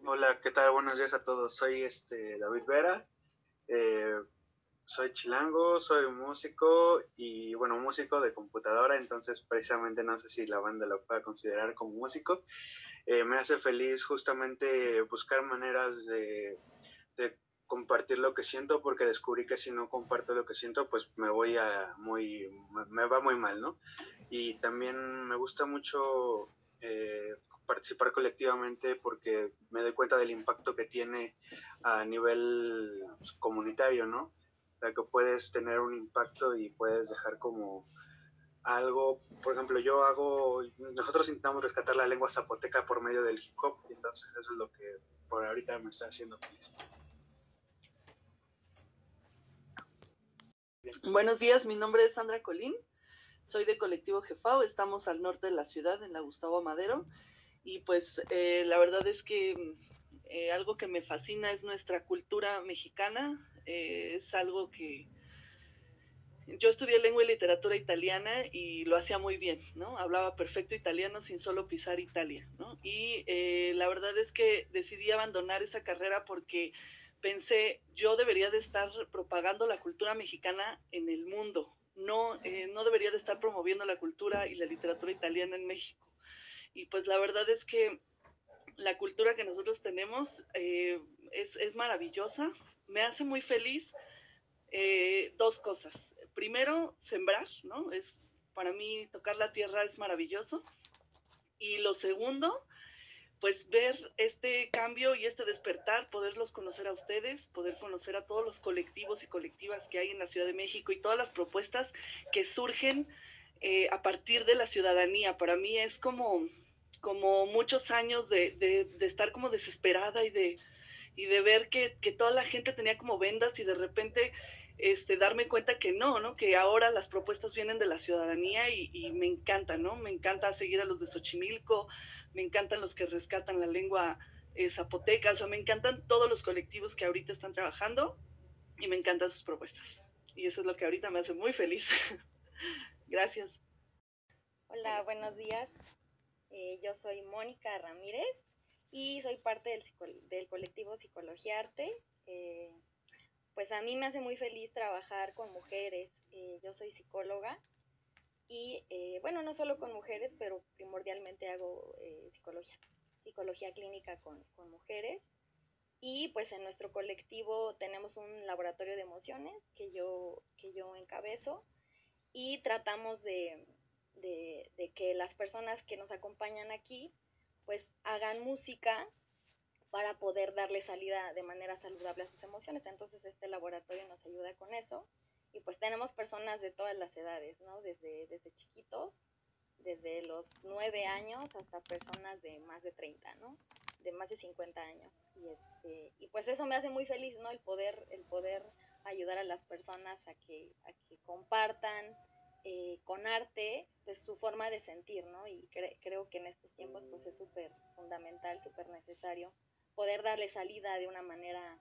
Hola, ¿qué tal? Buenos días a todos. Soy David Vera. eh, Soy chilango, soy músico y bueno, músico de computadora, entonces precisamente no sé si la banda lo pueda considerar como músico. Me hace feliz justamente buscar maneras de compartir lo que siento porque descubrí que si no comparto lo que siento, pues me va muy mal, ¿no? Y también me gusta mucho participar colectivamente porque me doy cuenta del impacto que tiene a nivel comunitario, ¿no? O sea, que puedes tener un impacto y puedes dejar como algo, por ejemplo, nosotros intentamos rescatar la lengua zapoteca por medio del hip hop, y entonces eso es lo que por ahorita me está haciendo feliz. Buenos días, mi nombre es Sandra Colín, soy de Colectivo Jefao, estamos al norte de la ciudad, en la Gustavo Madero, y pues la verdad es que algo que me fascina es nuestra cultura mexicana, es algo que yo estudié lengua y literatura italiana y lo hacía muy bien, ¿no? Hablaba perfecto italiano sin solo pisar Italia, ¿no? Y la verdad es que decidí abandonar esa carrera porque pensé, yo debería de estar propagando la cultura mexicana en el mundo, no debería de estar promoviendo la cultura y la literatura italiana en México. Y pues la verdad es que la cultura que nosotros tenemos es maravillosa, me hace muy feliz dos cosas. Primero, sembrar, ¿no? Para mí tocar la tierra es maravilloso. Y lo segundo, pues ver este cambio y este despertar, poderlos conocer a ustedes, poder conocer a todos los colectivos y colectivas que hay en la Ciudad de México y todas las propuestas que surgen a partir de la ciudadanía. Para mí es como muchos años de estar como desesperada y de ver que toda la gente tenía como vendas y de repente darme cuenta que no, que ahora las propuestas vienen de la ciudadanía y me encanta, ¿no? Me encanta seguir a los de Xochimilco, me encantan los que rescatan la lengua zapoteca, o sea, me encantan todos los colectivos que ahorita están trabajando y me encantan sus propuestas. Y eso es lo que ahorita me hace muy feliz. Gracias. Hola, buenos días. Yo soy Mónica Ramírez y soy parte del colectivo Psicología Arte. Eh, pues a mí me hace muy feliz trabajar con mujeres. Yo soy psicóloga y bueno, no solo con mujeres, pero primordialmente hago psicología clínica con mujeres. Y pues en nuestro colectivo tenemos un laboratorio de emociones que yo encabezo y tratamos de que las personas que nos acompañan aquí pues hagan música para poder darle salida de manera saludable a sus emociones. Entonces este laboratorio nos ayuda con eso y pues tenemos personas de todas las edades, ¿no? Desde chiquitos, desde los 9 años hasta personas de más de 30, ¿no? De más de 50 años. Y pues eso me hace muy feliz, ¿no? El poder ayudar a las personas a que compartan con arte pues su forma de sentir, ¿no? Y creo que en estos tiempos pues es súper fundamental, súper necesario poder darle salida de una manera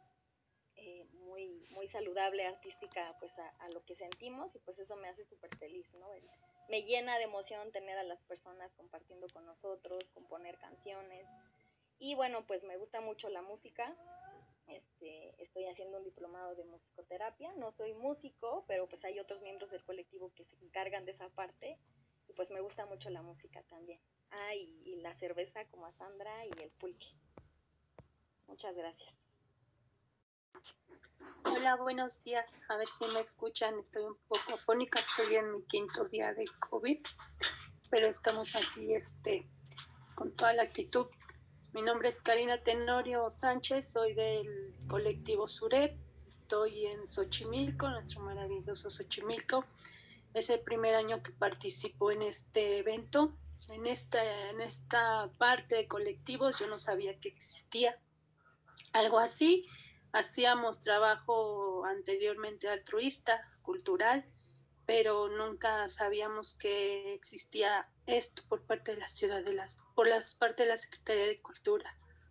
muy saludable, artística, pues a lo que sentimos y pues eso me hace súper feliz, ¿no? Me llena de emoción tener a las personas compartiendo con nosotros, componer canciones y bueno, pues me gusta mucho la música. Estoy haciendo un diplomado de musicoterapia, no soy músico, pero pues hay otros miembros del colectivo que se encargan de esa parte y pues me gusta mucho la música también. Y la cerveza como a Sandra y el pulque. Muchas gracias. Hola, buenos días. A ver si me escuchan. Estoy un poco afónica. Estoy en mi quinto día de COVID, pero estamos aquí con toda la actitud. Mi nombre es Karina Tenorio Sánchez. Soy del colectivo Suret. Estoy en Xochimilco, nuestro maravilloso Xochimilco. Es el primer año que participo en este evento. En esta parte de colectivos yo no sabía que existía algo así. Hacíamos trabajo anteriormente altruista, cultural, pero nunca sabíamos que existía esto por parte de la ciudad por las parte de la Secretaría de Cultura.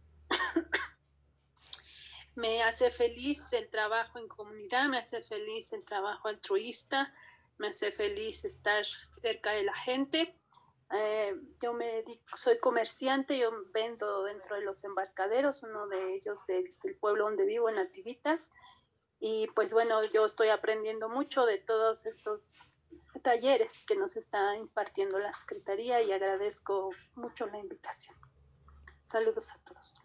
Me hace feliz el trabajo en comunidad, me hace feliz el trabajo altruista, me hace feliz estar cerca de la gente Yo me dedico, soy comerciante, yo vendo dentro de los embarcaderos, uno de ellos del pueblo donde vivo, en Nativitas. Y pues bueno, yo estoy aprendiendo mucho de todos estos talleres que nos está impartiendo la Secretaría y agradezco mucho la invitación. Saludos a todos.